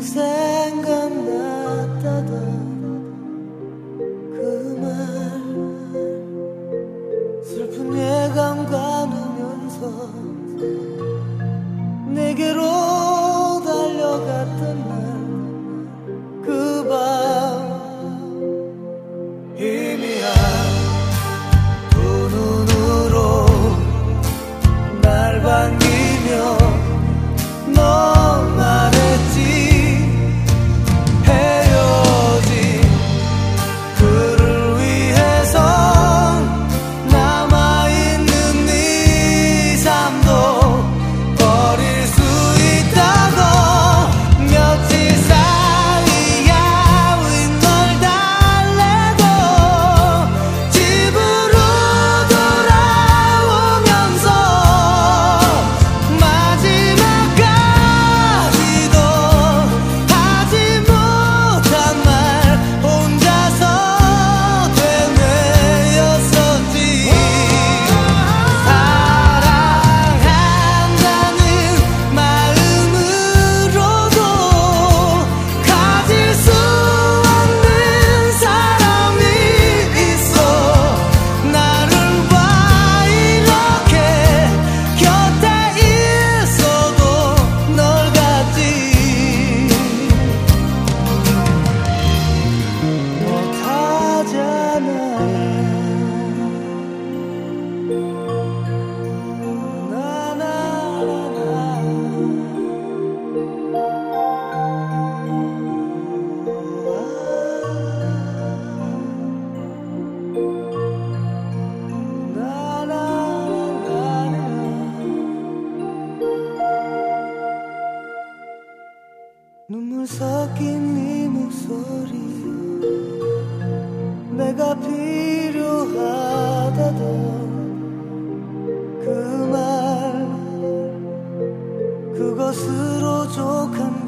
생각났다던 그 말 슬픈 예감 가누면서 내게로 달려갔던 날 그 밤 희미한 두 눈으로 날 반기며 너 말했지 헤어진 그를 위해서 남아있는 네 삶도 버릴 수 있다고 며칠 사이야 우린 널 달래고 집으로 돌아오면서 마지막까지도 하지 못한 말 혼자서 되뇌었었지. 사랑한다는 마음으로도 가질 수 없는 사람이 있어. 나를 봐 이렇게 곁에 있어도 널 같지 못하잖아. 눈물 섞인 네 목소리 내가 필요하다던 그 말 그것으로 족한